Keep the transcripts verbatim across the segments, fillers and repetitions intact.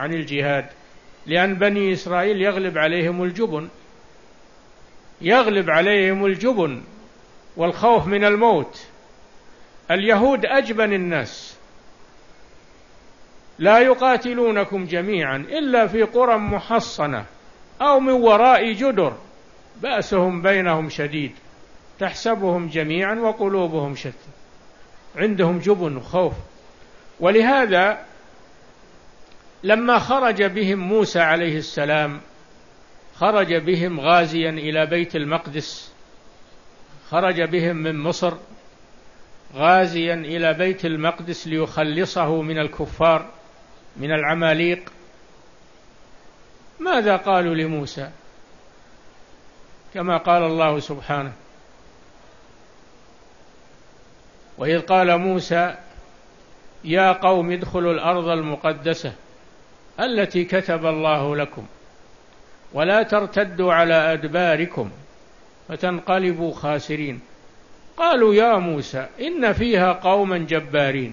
عن الجهاد، لأن بني إسرائيل يغلب عليهم الجبن، يغلب عليهم الجبن والخوف من الموت. اليهود أجبن الناس، لا يقاتلونكم جميعا إلا في قرى محصنة أو من وراء جدر بأسهم بينهم شديد تحسبهم جميعا وقلوبهم شتى، عندهم جبن وخوف. ولهذا لما خرج بهم موسى عليه السلام، خرج بهم غازيا إلى بيت المقدس، خرج بهم من مصر غازيا إلى بيت المقدس ليخلصه من الكفار من العماليق، ماذا قالوا لموسى؟ كما قال الله سبحانه: وإذ قال موسى يا قوم ادخلوا الأرض المقدسة التي كتب الله لكم ولا ترتدوا على أدباركم فتنقلبوا خاسرين. قالوا يا موسى إن فيها قوما جبارين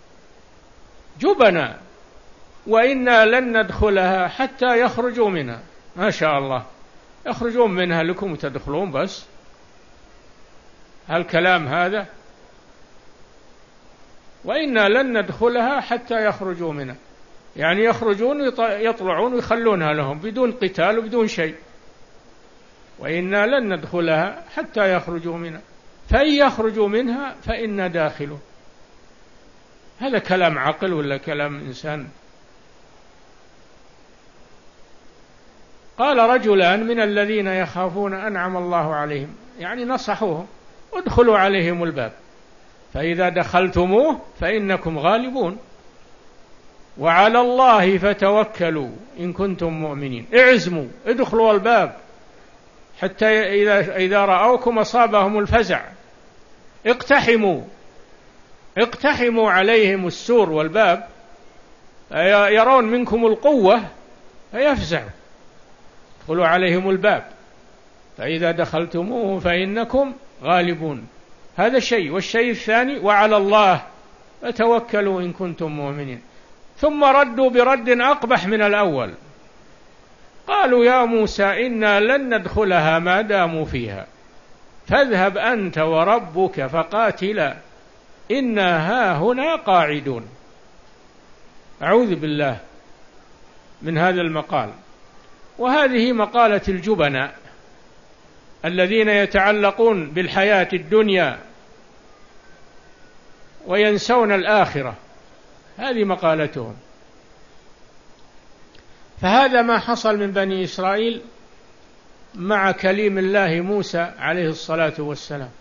جبنا وإنا لن ندخلها حتى يخرجوا منها. ما شاء الله، يخرجون منها لكم وتدخلون بس؟ هالكلام هذا؟ وإنا لن ندخلها حتى يخرجوا منها، يعني يخرجون يطلعون ويخلونها لهم بدون قتال وبدون شيء. وإنا لن ندخلها حتى يخرجوا منها فإن يخرجوا منها فإنا داخلون. هذا كلام عقل ولا كلام إنسان؟ قال رجلان من الذين يخافون أنعم الله عليهم، يعني نصحوهم: ادخلوا عليهم الباب فإذا دخلتموه فإنكم غالبون وعلى الله فتوكلوا إن كنتم مؤمنين. اعزموا، ادخلوا الباب حتى إذا, إذا رأوكم أصابهم الفزع اقتحموا اقتحموا عليهم السور والباب، يرون منكم القوة فيفزعوا. ادخلوا عليهم الباب فإذا دخلتموه فإنكم غالبون. هذا شيء. والشيء الثاني: وعلى الله فتوكلوا إن كنتم مؤمنين. ثم ردوا برد أقبح من الأول، قالوا يا موسى إنا لن ندخلها ما داموا فيها فاذهب أنت وربك فقاتلا إنا هاهنا قاعدون. أعوذ بالله من هذا المقال. وهذه مقالة الجبناء الذين يتعلقون بالحياة الدنيا وينسون الآخرة، هذه مقالتهم. فهذا ما حصل من بني إسرائيل مع كليم الله موسى عليه الصلاة والسلام.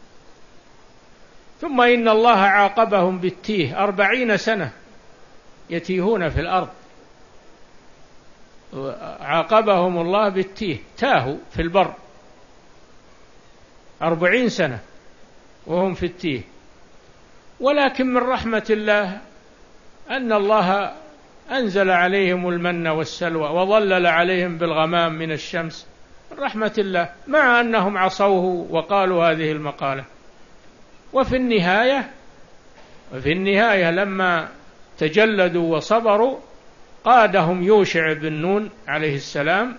ثم إن الله عاقبهم بالتيه، أربعين سنة يتيهون في الأرض، عاقبهم الله بالتيه، تاهوا في البر أربعين سنة وهم في التيه. ولكن من رحمة الله أن الله أنزل عليهم المن والسلوى وظلل عليهم بالغمام من الشمس، من رحمة الله، مع أنهم عصوه وقالوا هذه المقالة. وفي النهاية وفي النهاية لما تجلدوا وصبروا قادهم يوشع بن نون عليه السلام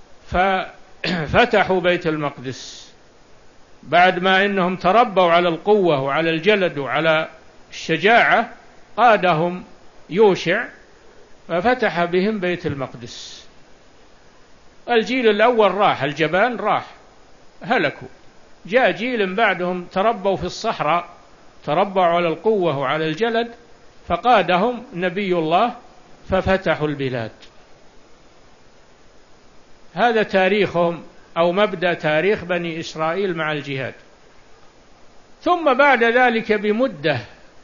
ففتحوا بيت المقدس، بعد ما إنهم تربوا على القوة وعلى الجلد وعلى الشجاعة، قادهم يوشع ففتح بهم بيت المقدس. الجيل الأول راح، الجبان راح، هلكوا. جاء جيل بعدهم تربوا في الصحراء، تربوا على القوة وعلى الجلد، فقادهم نبي الله ففتحوا البلاد. هذا تاريخهم أو مبدأ تاريخ بني إسرائيل مع الجهاد. ثم بعد ذلك بمدة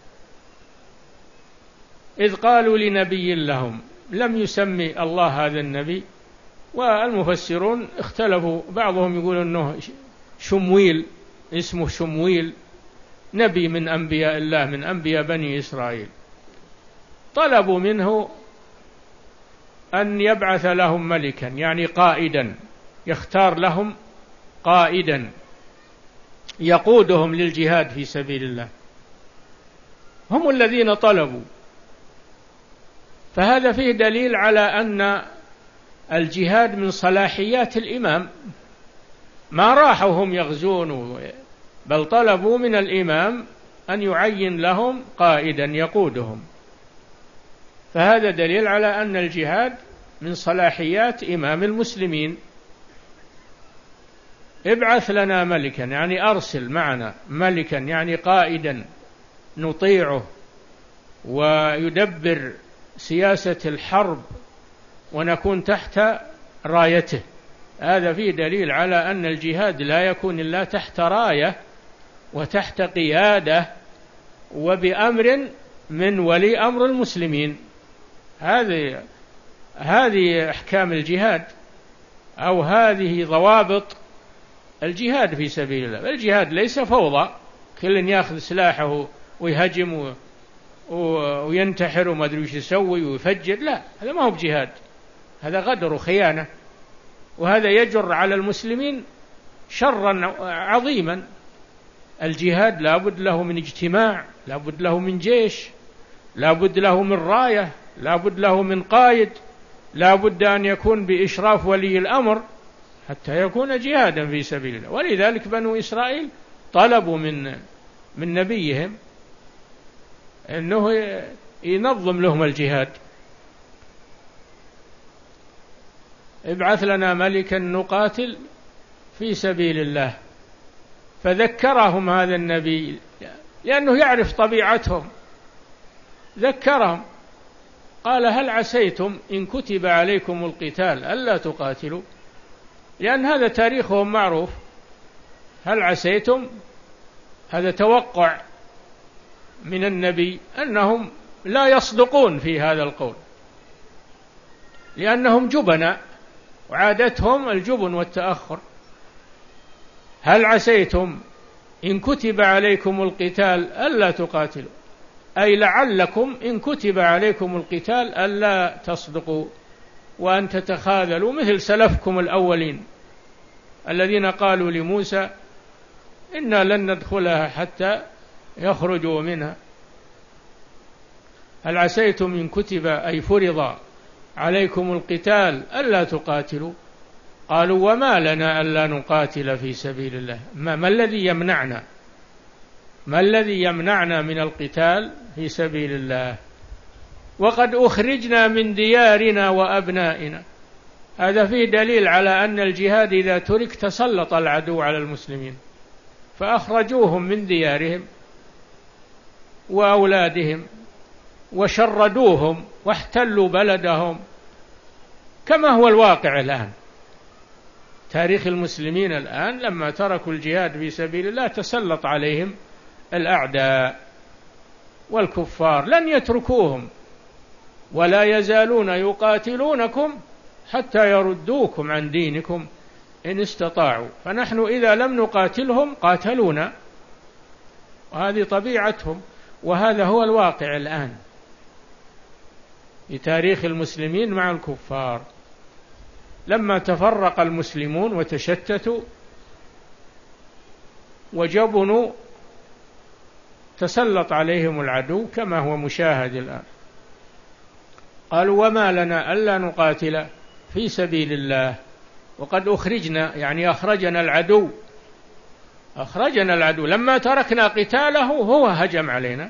إذ قالوا لنبي لهم، لم يسمي الله هذا النبي، والمفسرون اختلفوا، بعضهم يقول أنه شمويل، اسمه شمويل، نبي من أنبياء الله من أنبياء بني إسرائيل. طلبوا منه أن يبعث لهم ملكا، يعني قائدا، يختار لهم قائدا يقودهم للجهاد في سبيل الله. هم الذين طلبوا، فهذا فيه دليل على أن الجهاد من صلاحيات الإمام، ما راحوا هم يغزون، بل طلبوا من الإمام أن يعين لهم قائدا يقودهم. فهذا دليل على أن الجهاد من صلاحيات إمام المسلمين. ابعث لنا ملكا يعني أرسل معنا ملكا يعني قائدا نطيعه ويدبر سياسة الحرب ونكون تحت رايته. هذا فيه دليل على أن الجهاد لا يكون إلا تحت راية وتحت قيادة وبأمر من ولي أمر المسلمين. هذه هذه أحكام الجهاد، أو هذه ضوابط الجهاد في سبيل الله. الجهاد ليس فوضى، كل يأخذ سلاحه ويهجم وينتحر وما أدري وش يسوي ويفجر، لا، هذا ما هو بجهاد، هذا غدر وخيانة، وهذا يجر على المسلمين شرا عظيما. الجهاد لا بد له من اجتماع، لا بد له من جيش، لا بد له من راية، لا بد له من قائد، لا بد أن يكون بإشراف ولي الأمر حتى يكون جهادا في سبيل الله. ولذلك بنو إسرائيل طلبوا من من نبيهم أنه ينظم لهم الجهاد. ابعث لنا ملكا نقاتل في سبيل الله. فذكرهم هذا النبي لأنه يعرف طبيعتهم، ذكرهم قال هل عسيتم إن كتب عليكم القتال ألا تقاتلوا، لأن هذا تاريخهم معروف. هل عسيتم، هذا توقع من النبي أنهم لا يصدقون في هذا القول، لأنهم جبناء وعادتهم الجبن والتأخر. هل عسيتم إن كتب عليكم القتال ألا تقاتلوا، أي لعلكم إن كتب عليكم القتال ألا تصدقوا وأن تتخاذلوا مثل سلفكم الأولين الذين قالوا لموسى إنا لن ندخلها حتى يخرجوا منها. هل عسيتم إن كتب أي فرض عليكم القتال ألا تقاتلوا، قالوا وما لنا ألا نقاتل في سبيل الله، ما, ما الذي يمنعنا ما الذي يمنعنا من القتال في سبيل الله وقد أخرجنا من ديارنا وأبنائنا. هذا فيه دليل على أن الجهاد إذا ترك تسلط العدو على المسلمين، فأخرجوهم من ديارهم وأولادهم وشردوهم واحتلوا بلدهم، كما هو الواقع الآن. تاريخ المسلمين الآن لما تركوا الجهاد في سبيل الله تسلط عليهم الأعداء والكفار، لن يتركوهم ولا يزالون يقاتلونكم حتى يردوكم عن دينكم إن استطاعوا. فنحن إذا لم نقاتلهم قاتلونا، وهذه طبيعتهم، وهذا هو الواقع الآن في تاريخ المسلمين مع الكفار. لما تفرق المسلمون وتشتتوا وجبنوا تسلط عليهم العدو كما هو مشاهد الآن. قالوا وما لنا ألا نقاتل في سبيل الله وقد أخرجنا، يعني أخرجنا العدو أخرجنا العدو لما تركنا قتاله هو هجم علينا.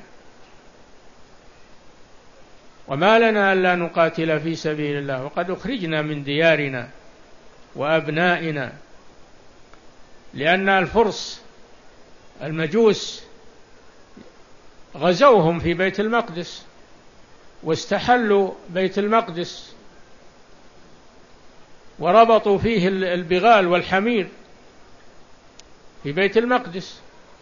وما لنا ألا نقاتل في سبيل الله وقد أخرجنا من ديارنا وأبنائنا، لأن الفرس المجوس غزوهم في بيت المقدس واستحلوا بيت المقدس وربطوا فيه البغال والحمير في بيت المقدس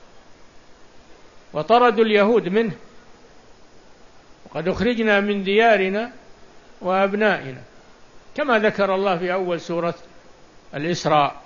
وطردوا اليهود منه. وقد أخرجنا من ديارنا وأبنائنا، كما ذكر الله في أول سورة الإسراء: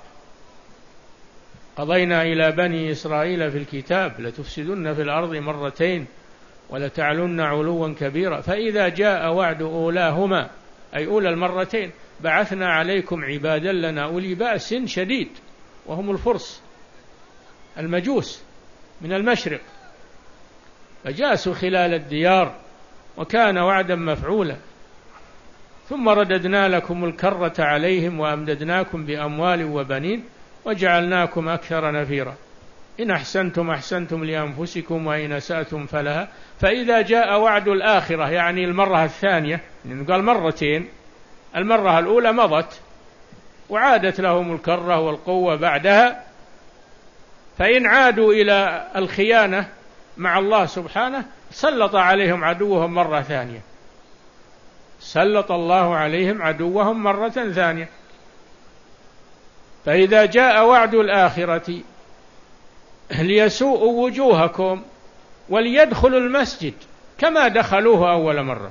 قضينا إلى بني إسرائيل في الكتاب لتفسدن في الأرض مرتين ولتعلن علوا كبيرا فإذا جاء وعد أولاهما، أي أولى المرتين، بعثنا عليكم عبادا لنا أولي بأس شديد، وهم الفرس المجوس من المشرق، فجاسوا خلال الديار وكان وعدا مفعولا. ثم رددنا لكم الكرة عليهم وأمددناكم بأموال وبنين وجعلناكم أكثر نفيرا إن أحسنتم أحسنتم لأنفسكم وإن أسأتم فلها فإذا جاء وعد الآخرة يعني المرة الثانية، يعني قال مرتين، المرة الأولى مضت وعادت لهم الكرة والقوة بعدها، فإن عادوا إلى الخيانة مع الله سبحانه سلط عليهم عدوهم مرة ثانية، سلط الله عليهم عدوهم مرة ثانية. فإذا جاء وعد الآخرة ليسوءوا وجوهكم وليدخلوا المسجد كما دخلوه أول مرة،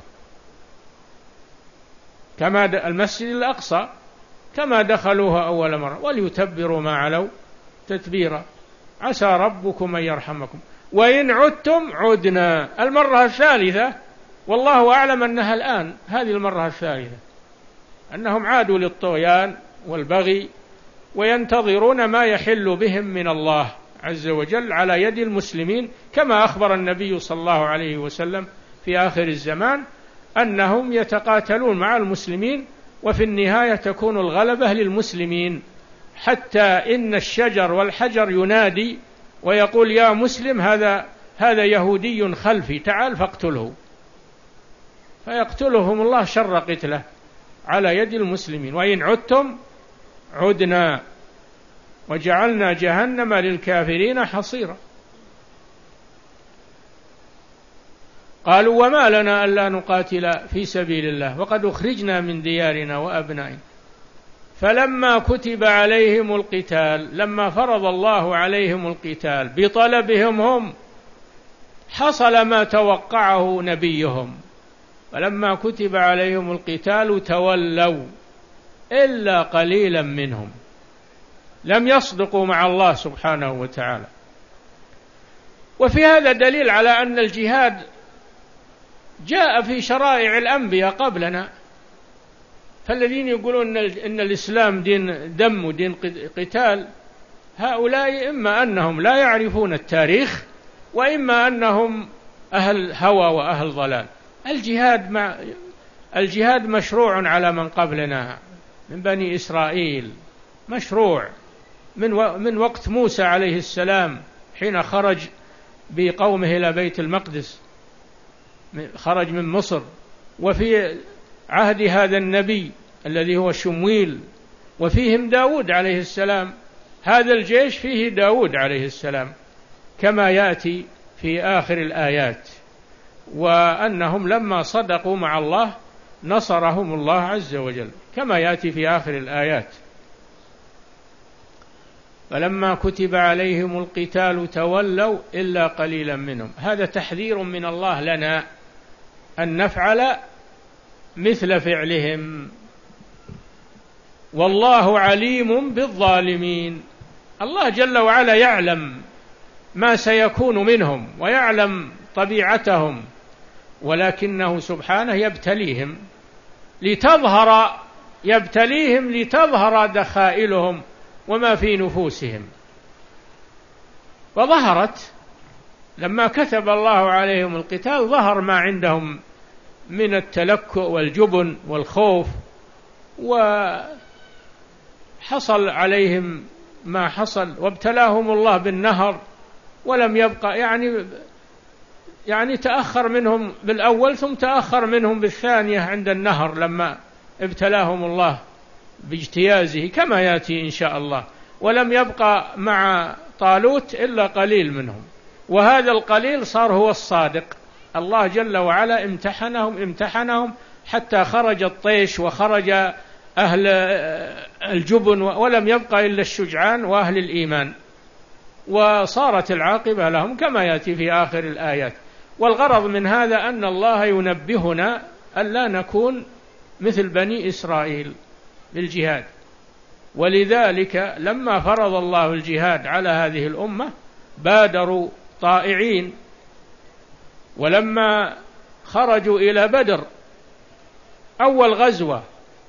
كما المسجد الأقصى كما دخلوه أول مرة، وليتبروا ما علوا تتبيرا عسى ربكم أن يرحمكم وإن عدتم عدنا. المرة الثالثة والله أعلم أنها الآن هذه المرة الثالثة، أنهم عادوا للطغيان والبغي وينتظرون ما يحل بهم من الله عز وجل على يد المسلمين، كما أخبر النبي صلى الله عليه وسلم في آخر الزمان أنهم يتقاتلون مع المسلمين وفي النهاية تكون الغلبة للمسلمين، حتى إن الشجر والحجر ينادي ويقول يا مسلم هذا هذا يهودي خلفي تعال فاقتله، فيقتلهم الله شر قتله على يد المسلمين. وإن عدتم عدنا وجعلنا جهنم للكافرين حصيرا. قالوا وما لنا ألا نقاتل في سبيل الله وقد أخرجنا من ديارنا وأبنائنا فلما كتب عليهم القتال، لما فرض الله عليهم القتال بطلبهم هم حصل ما توقعه نبيهم، فلما كتب عليهم القتال تولوا إلا قليلا منهم، لم يصدقوا مع الله سبحانه وتعالى. وفي هذا دليل على أن الجهاد جاء في شرائع الأنبياء قبلنا، فالذين يقولون إن الإسلام دين دم ودين قتال هؤلاء إما أنهم لا يعرفون التاريخ وإما أنهم أهل هوى وأهل ضلال. الجهاد مع الجهاد مشروع على من قبلنا من بني إسرائيل، مشروع من من وقت موسى عليه السلام حين خرج بقومه إلى بيت المقدس، خرج من مصر، وفي عهد هذا النبي الذي هو شمويل، وفيهم داود عليه السلام، هذا الجيش فيه داود عليه السلام كما يأتي في آخر الآيات، وأنهم لما صدقوا مع الله نصرهم الله عز وجل كما يأتي في آخر الآيات. فلما كتب عليهم القتال تولوا إلا قليلا منهم. هذا تحذير من الله لنا أن نفعل مثل فعلهم، والله عليم بالظالمين. الله جل وعلا يعلم ما سيكون منهم ويعلم طبيعتهم، ولكنه سبحانه يبتليهم لتظهر يبتليهم لتظهر دخائلهم وما في نفوسهم. وظهرت لما كتب الله عليهم القتال، ظهر ما عندهم من التلكؤ والجبن والخوف، وحصل عليهم ما حصل، وابتلاهم الله بالنهر ولم يبقى يعني يعني تأخر منهم بالأول ثم تأخر منهم بالثانية عند النهر لما ابتلاهم الله باجتيازه كما يأتي إن شاء الله. ولم يبقى مع طالوت إلا قليل منهم، وهذا القليل صار هو الصادق. الله جل وعلا امتحنهم امتحنهم حتى خرج الطيش وخرج أهل الجبن، ولم يبقى إلا الشجعان وأهل الإيمان، وصارت العاقبة لهم كما يأتي في آخر الآيات. والغرض من هذا أن الله ينبهنا ألا نكون مثل بني إسرائيل بالجهاد. ولذلك لما فرض الله الجهاد على هذه الأمة بادروا طائعين، ولما خرجوا إلى بدر أول غزوة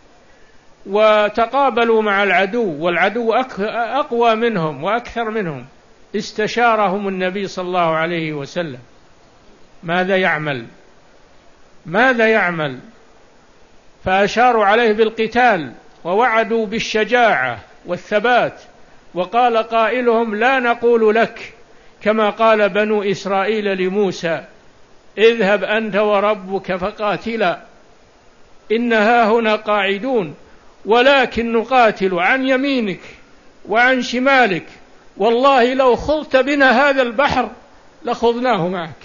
وتقابلوا مع العدو والعدو أقوى منهم وأكثر منهم، استشارهم النبي صلى الله عليه وسلم ماذا يعمل ماذا يعمل فأشاروا عليه بالقتال ووعدوا بالشجاعة والثبات، وقال قائلهم: لا نقول لك كما قال بنو إسرائيل لموسى: اذهب أنت وربك فقاتلا إنها هنا قاعدون، ولكن نقاتل عن يمينك وعن شمالك، والله لو خضت بنا هذا البحر لخضناه معك.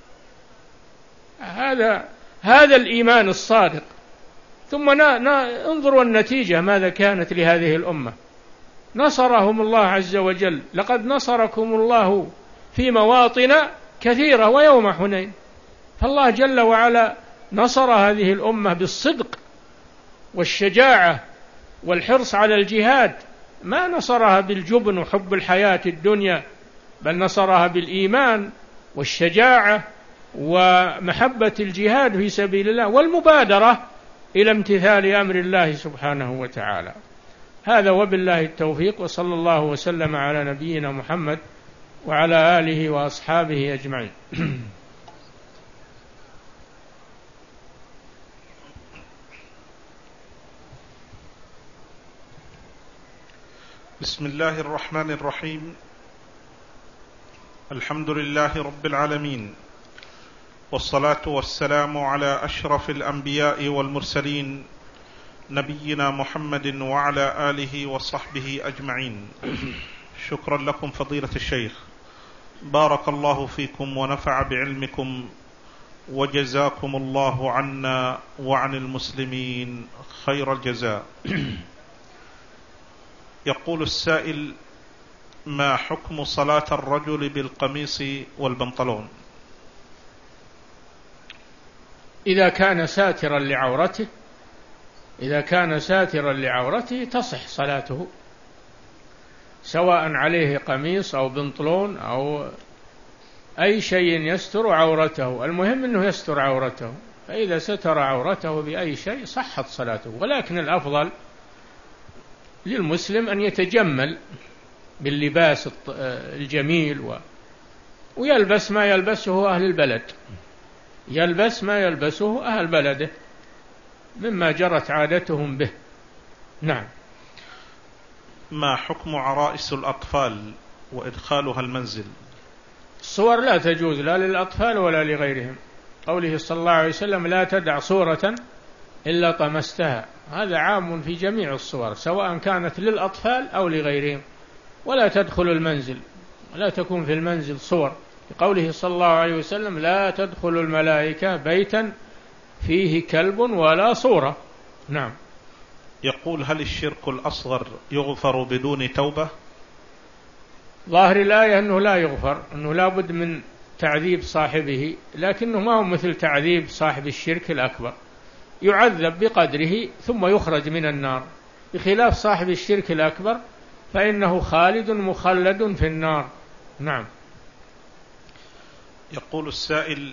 هذا هذا الإيمان الصادق. ثم انظروا النتيجة ماذا كانت لهذه الأمة. نصرهم الله عز وجل: لقد نصركم الله في مواطن كثيرة ويوم حنين. فالله جل وعلا نصر هذه الأمة بالصدق والشجاعة والحرص على الجهاد، ما نصرها بالجبن وحب الحياة الدنيا، بل نصرها بالإيمان والشجاعة ومحبة الجهاد في سبيل الله والمبادرة إلى امتثال أمر الله سبحانه وتعالى. هذا وبالله التوفيق، وصلى الله وسلم على نبينا محمد وعلى آله وأصحابه أجمعين. بسم الله الرحمن الرحيم. الحمد لله رب العالمين، والصلاة والسلام على أشرف الأنبياء والمرسلين نبينا محمد وعلى آله وصحبه أجمعين. شكرا لكم فضيلة الشيخ، بارك الله فيكم ونفع بعلمكم، وجزاكم الله عنا وعن المسلمين خير الجزاء. يقول السائل: ما حكم صلاة الرجل بالقميص والبنطلون؟ إذا كان ساترا لعورته إذا كان ساترا لعورته تصح صلاته، سواء عليه قميص أو بنطلون أو أي شيء يستر عورته، المهم أنه يستر عورته، فإذا ستر عورته بأي شيء صحت صلاته. ولكن الأفضل للمسلم أن يتجمل باللباس الجميل ويلبس ما يلبسه أهل البلد، يلبس ما يلبسه أهل بلده مما جرت عادتهم به. نعم. ما حكم عرائس الأطفال وإدخالها المنزل؟ الصور لا تجوز لا للأطفال ولا لغيرهم. قوله صلى الله عليه وسلم: لا تدع صورة إلا طمستها. هذا عام في جميع الصور سواء كانت للأطفال أو لغيرهم. ولا تدخل المنزل، ولا تكون في المنزل صور. قوله صلى الله عليه وسلم: لا تدخل الملائكة بيتا فيه كلب ولا صورة. نعم. يقول: هل الشرك الأصغر يغفر بدون توبة؟ ظاهر الآية أنه لا يغفر، أنه لا بد من تعذيب صاحبه، لكنه ما هو مثل تعذيب صاحب الشرك الأكبر، يعذب بقدره ثم يخرج من النار، بخلاف صاحب الشرك الأكبر فإنه خالد مخلد في النار. نعم. يقول السائل: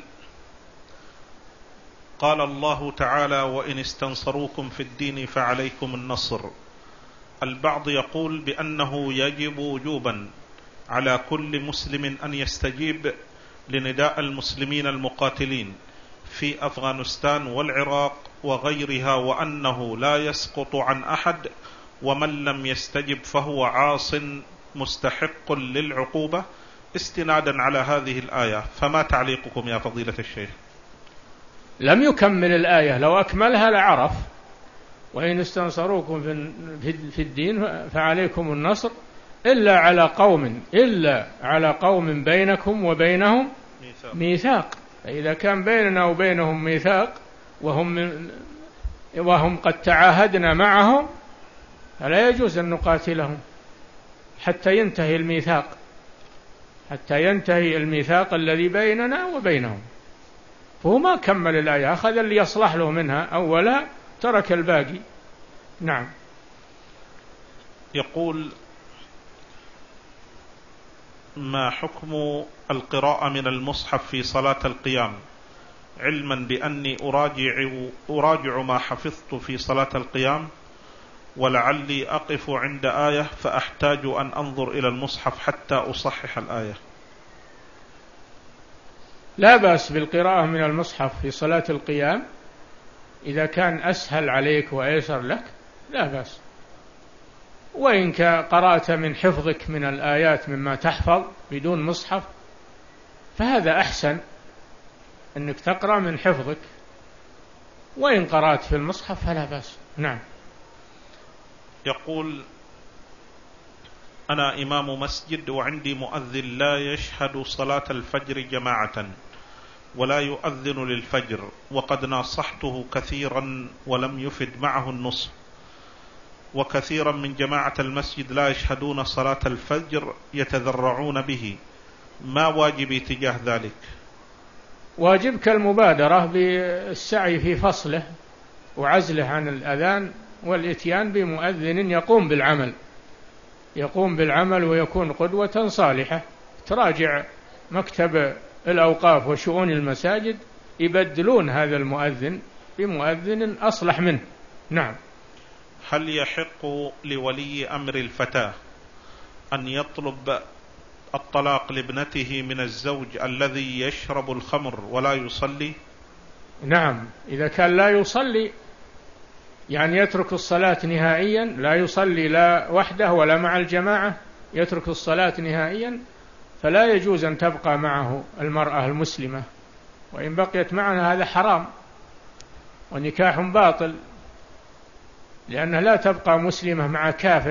قال الله تعالى: وإن استنصروكم في الدين فعليكم النصر. البعض يقول بأنه يجب وجوبا على كل مسلم أن يستجيب لنداء المسلمين المقاتلين في أفغانستان والعراق وغيرها، وأنه لا يسقط عن أحد، ومن لم يستجب فهو عاص مستحق للعقوبة، استنادا على هذه الآية. فما تعليقكم يا فضيلة الشيخ؟ لم يكمل الآية، لو أكملها لعرف: وإن استنصروكم في الدين فعليكم النصر إلا على قوم إلا على قوم بينكم وبينهم ميثاق, ميثاق. فإذا كان بيننا وبينهم ميثاق وهم, من وهم قد تعاهدنا معهم فلا يجوز أن نقاتلهم حتى ينتهي الميثاق حتى ينتهي الميثاق الذي بيننا وبينهم. فهو ما كمل الآية، أخذ اللي يصلح له منها أولا، ترك الباقي. نعم. يقول: ما حكم القراءة من المصحف في صلاة القيام، علما بأني أراجع, أراجع ما حفظت في صلاة القيام، ولعلي أقف عند آية فأحتاج أن أنظر إلى المصحف حتى أصحح الآية؟ لا بأس بالقراءة من المصحف في صلاة القيام، إذا كان أسهل عليك وأيسر لك لا بأس. وإن قرأت من حفظك من الآيات مما تحفظ بدون مصحف فهذا أحسن، أنك تقرأ من حفظك، وإن قرأت في المصحف فلا بأس. نعم. يقول: أنا إمام مسجد وعندي مؤذن لا يشهد صلاة الفجر جماعة ولا يؤذن للفجر، وقد ناصحته كثيرا ولم يفد معه النصح، وكثيرا من جماعة المسجد لا يشهدون صلاة الفجر يتذرعون به، ما واجبي تجاه ذلك؟ واجبك المبادرة بالسعي في فصله وعزله عن الأذان والإتيان بمؤذن يقوم بالعمل يقوم بالعمل ويكون قدوة صالحة. تراجع مكتب الأوقاف وشؤون المساجد يبدلون هذا المؤذن بمؤذن أصلح منه. نعم. هل يحق لولي أمر الفتاة أن يطلب الطلاق لابنته من الزوج الذي يشرب الخمر ولا يصلي؟ نعم، إذا كان لا يصلي، يعني يترك الصلاة نهائيا، لا يصلي لا وحده ولا مع الجماعة، يترك الصلاة نهائيا، فلا يجوز أن تبقى معه المرأة المسلمة، وإن بقيت معنا هذا حرام ونكاح باطل، لأنها لا تبقى مسلمة مع كافر،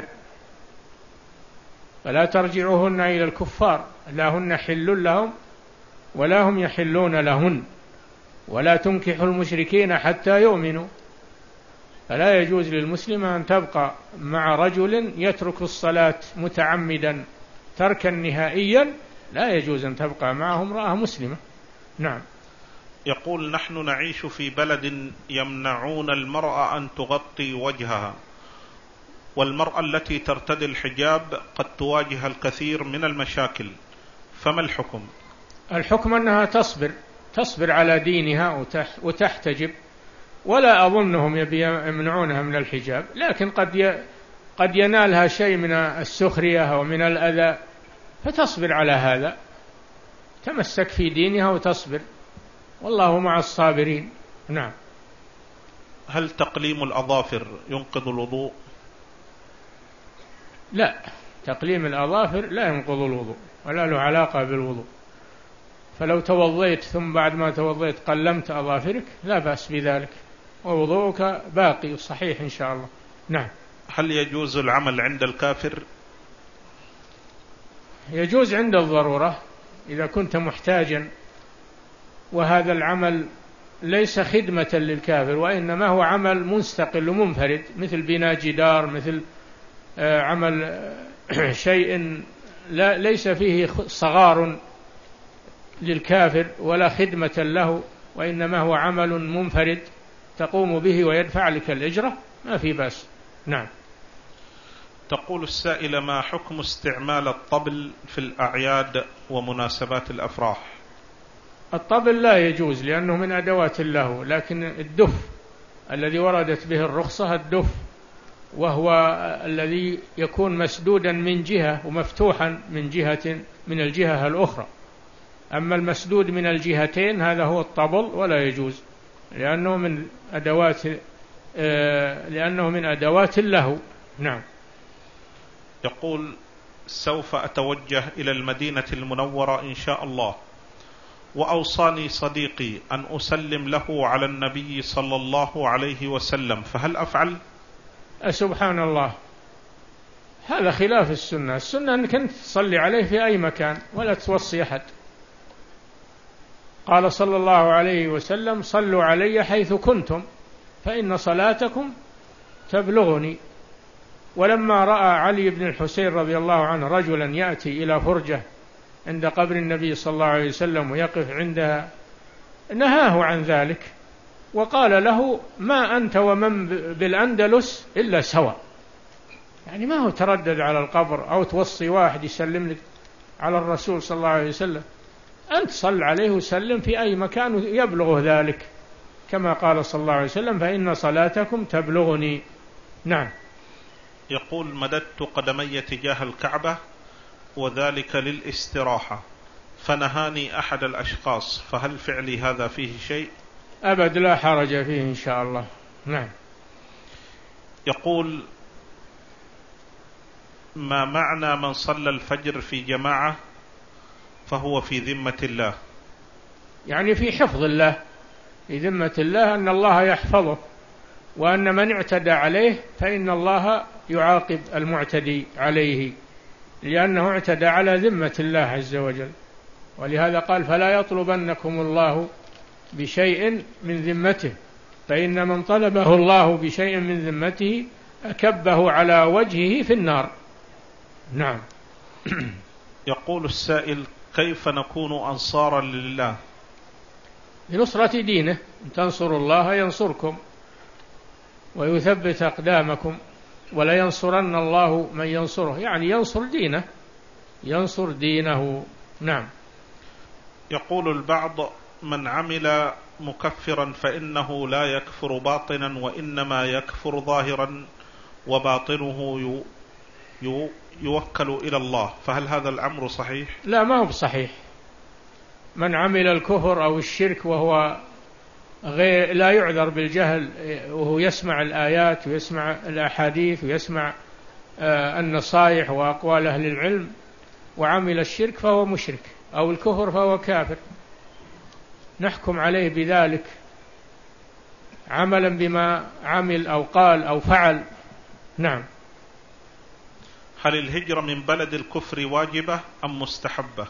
فلا ترجعوهن إلى الكفار، لا هن حل لهم ولا هم يحلون لهن، ولا تنكحوا المشركين حتى يؤمنوا. فلا يجوز للمسلمة أن تبقى مع رجل يترك الصلاة متعمدا تركا نهائيا، لا يجوز أن تبقى معه امرأة مسلمة. نعم. يقول: نحن نعيش في بلد يمنعون المرأة أن تغطي وجهها، والمرأة التي ترتدي الحجاب قد تواجه الكثير من المشاكل، فما الحكم؟ الحكم أنها تصبر تصبر على دينها وتحتجب، ولا أظنهم يمنعونها من الحجاب، لكن قد قد ينالها شيء من السخرية ومن الأذى فتصبر على هذا، تمسك في دينها وتصبر، والله مع الصابرين. نعم. هل تقليم الأظافر ينقض الوضوء؟ لا، تقليم الأظافر لا ينقض الوضوء ولا له علاقة بالوضوء، فلو توضيت ثم بعد ما توضيت قلمت أظافرك لا بأس بذلك، ووضوءك باقي صحيح إن شاء الله. نعم. هل يجوز العمل عند الكافر؟ يجوز عند الضرورة إذا كنت محتاجا، وهذا العمل ليس خدمة للكافر، وإنما هو عمل مستقل ومنفرد، مثل بناء جدار، مثل عمل شيء لا ليس فيه صغار للكافر ولا خدمة له، وإنما هو عمل منفرد تقوم به ويدفع لك الأجرة، ما في بأس. نعم. تقول السائلة: ما حكم استعمال الطبل في الأعياد ومناسبات الأفراح؟ الطبل لا يجوز لأنه من أدوات اللهو، لكن الدف الذي وردت به الرخصة الدف، وهو الذي يكون مسدودا من جهة ومفتوحا من جهة من الجهة الأخرى، أما المسدود من الجهتين هذا هو الطبل ولا يجوز، لأنه من أدوات لأنه من أدوات اللهو. نعم. يقول: سوف أتوجه إلى المدينة المنورة إن شاء الله، وأوصاني صديقي أن أسلم له على النبي صلى الله عليه وسلم، فهل أفعل؟ سبحان الله، هذا خلاف السنة. السنة أنك أنت تصلي عليه في أي مكان ولا توصي أحد. قال صلى الله عليه وسلم: صلوا علي حيث كنتم فإن صلاتكم تبلغني. ولما رأى علي بن الحسين رضي الله عنه رجلا يأتي إلى فرجة عند قبر النبي صلى الله عليه وسلم ويقف عندها نهاه عن ذلك، وقال له: ما أنت ومن بالأندلس إلا سواء. يعني ما هو تردد على القبر أو توصي واحد يسلم لك على الرسول صلى الله عليه وسلم، أنت صل عليه وسلم في أي مكان يبلغه ذلك، كما قال صلى الله عليه وسلم: فإن صلاتكم تبلغني. نعم. يقول: مددت قدمي تجاه الكعبة وذلك للاستراحة، فنهاني أحد الأشخاص، فهل فعلي هذا فيه شيء؟ أبد لا حرج فيه إن شاء الله. نعم. يقول: ما معنى من صلى الفجر في جماعة فهو في ذمة الله؟ يعني في حفظ الله، في ذمة الله، أن الله يحفظه، وأن من اعتدى عليه فإن الله يعاقب المعتدي عليه، لأنه اعتدى على ذمة الله عز وجل. ولهذا قال: فلا يطلبنكم الله بشيء من ذمته، فإن من طلبه الله بشيء من ذمته أكبه على وجهه في النار. نعم. يقول السائل: كيف نكون أنصارا لله؟ بنصرة دينه، إن تنصروا الله ينصركم ويثبت أقدامكم، ولا ينصرن الله من ينصره، يعني ينصر دينه، ينصر دينه. نعم. يقول البعض: من عمل مكفرا فإنه لا يكفر باطنا وإنما يكفر ظاهرا وباطنه يو يوكل إلى الله، فهل هذا الأمر صحيح؟ لا، ما هو صحيح. من عمل الكفر أو الشرك وهو غير لا يعذر بالجهل، وهو يسمع الآيات ويسمع الأحاديث ويسمع النصائح وأقوال أهل العلم وعمل الشرك، فهو مشرك، أو الكفر فهو كافر، نحكم عليه بذلك عملا بما عمل أو قال أو فعل. نعم. هل الهجرة من بلد الكفر واجبة أم مستحبة؟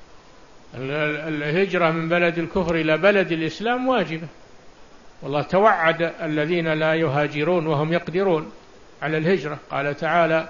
الهجرة من بلد الكفر إلى بلد الإسلام واجبة، والله توعد الذين لا يهاجرون وهم يقدرون على الهجرة. قال تعالى: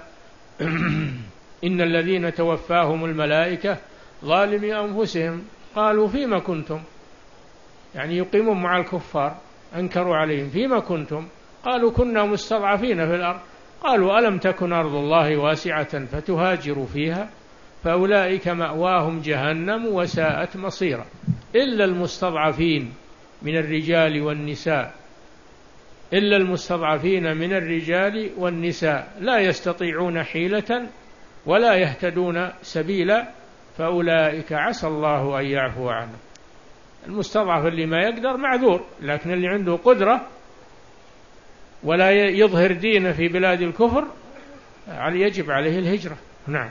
إن الذين توفاهم الملائكة ظالمي أنفسهم قالوا فيما كنتم، يعني يقيمون مع الكفار، أنكروا عليهم: فيما كنتم؟ قالوا كنا مستضعفين في الأرض. قالوا ألم تكن أرض الله واسعة فتهاجروا فيها فأولئك مأواهم جهنم وساءت مصيرا، إلا المستضعفين من الرجال والنساء إلا المستضعفين من الرجال والنساء لا يستطيعون حيلة ولا يهتدون سبيلا فأولئك عسى الله أن يعفو عنهم. المستضعف اللي ما يقدر معذور، لكن اللي عنده قدرة ولا يظهر دينه في بلاد الكفر يجب عليه الهجرة. نعم.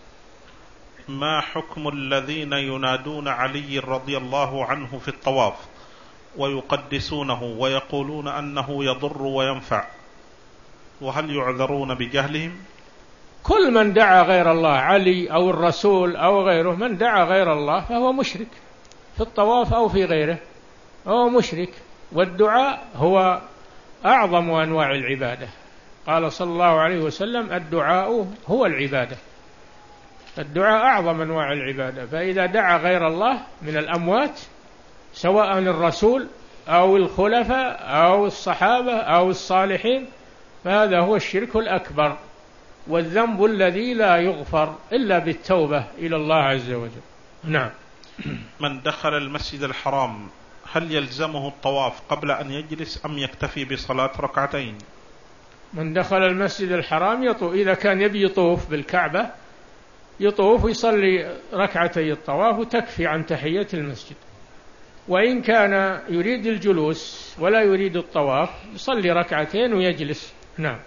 ما حكم الذين ينادون علي رضي الله عنه في الطواف ويقدسونه ويقولون أنه يضر وينفع، وهل يعذرون بجهلهم؟ كل من دعا غير الله، علي أو الرسول أو غيره، من دعا غير الله فهو مشرك في الطواف أو في غيره، هو مشرك. والدعاء هو أعظم أنواع العبادة. قال صلى الله عليه وسلم: الدعاء هو العبادة. الدعاء أعظم أنواع العبادة، فإذا دعا غير الله من الأموات سواء الرسول أو الخلفاء أو الصحابة أو الصالحين فهذا هو الشرك الأكبر، والذنب الذي لا يغفر إلا بالتوبة إلى الله عز وجل. نعم. من دخل المسجد الحرام هل يلزمه الطواف قبل أن يجلس أم يكتفي بصلاة ركعتين؟ من دخل المسجد الحرام يطوف، إذا كان يبي يطوف بالكعبة يطوف ويصلي ركعتي الطواف وتكفي عن تحية المسجد، وإن كان يريد الجلوس ولا يريد الطواف يصلي ركعتين ويجلس. نعم.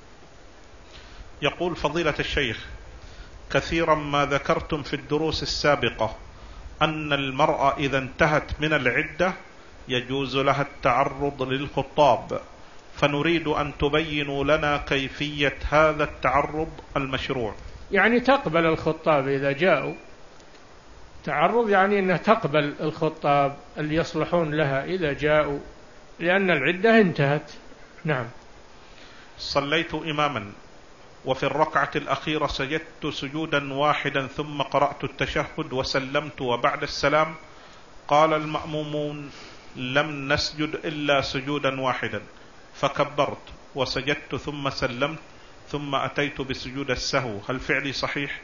يقول فضيلة الشيخ: كثيرا ما ذكرتم في الدروس السابقة أن المرأة إذا انتهت من العدة يجوز لها التعرض للخطاب، فنريد أن تبينوا لنا كيفية هذا التعرض المشروع. يعني تقبل الخطاب إذا جاءوا، تعرض يعني أنها تقبل الخطاب اللي يصلحون لها إذا جاءوا، لأن العدة انتهت. نعم. صليت إماما وفي الركعة الأخيرة سجدت سجودا واحدا ثم قرأت التشهد وسلمت، وبعد السلام قال المأمومون لم نسجد إلا سجودا واحدا، فكبرت وسجدت ثم سلمت ثم أتيت بسجود السهو، هل فعلي صحيح؟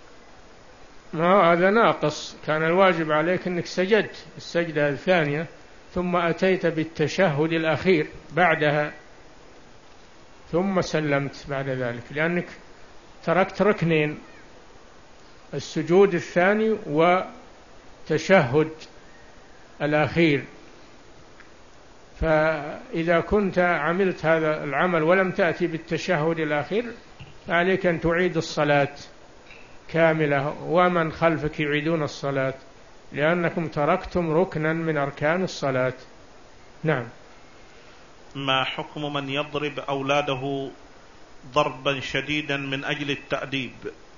ما هذا ناقص، كان الواجب عليك أنك سجدت السجدة الثانية ثم أتيت بالتشهد الأخير بعدها ثم سلمت بعد ذلك، لأنك تركت ركنين: السجود الثاني وتشهد الأخير. فإذا كنت عملت هذا العمل ولم تأتي بالتشهد الأخير فعليك أن تعيد الصلاة كاملة، ومن خلفك يعيدون الصلاة، لأنكم تركتم ركنا من أركان الصلاة. نعم. ما حكم من يضرب أولاده ضربا شديدا من أجل التأديب؟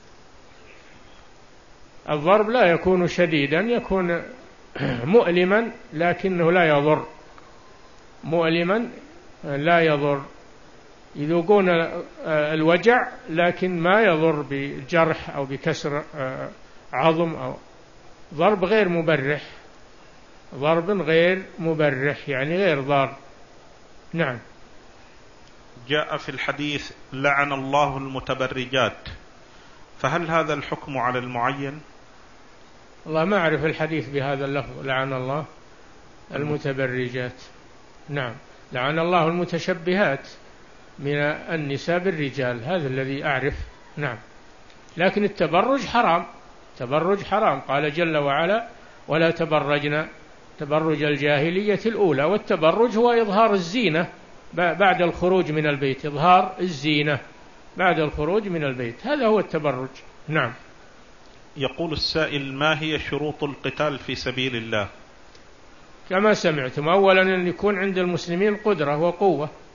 الضرب لا يكون شديدا، يكون مؤلما لكنه لا يضر، مؤلما لا يضر، يذوقون الوجع لكن ما يضر بجرح أو بكسر عظم، أو ضرب غير مبرح، ضرب غير مبرح يعني غير ضار. نعم. جاء في الحديث لعن الله المتبرجات، فهل هذا الحكم على المعين؟ الله ما أعرف الحديث بهذا اللفظ لعن الله المتبرجات. نعم. لعن الله المتشبهات من النساء بالرجال، هذا الذي أعرف. نعم. لكن التبرج حرام، تبرج حرام، قال جل وعلا ولا تبرجنا تبرج الجاهلية الأولى، والتبرج هو إظهار الزينة بعد الخروج من البيت، إظهار الزينة بعد الخروج من البيت، هذا هو التبرج. نعم. يقول السائل: ما هي شروط القتال في سبيل الله؟ كما سمعتم، أولا أن يكون عند المسلمين قدرة وقوة،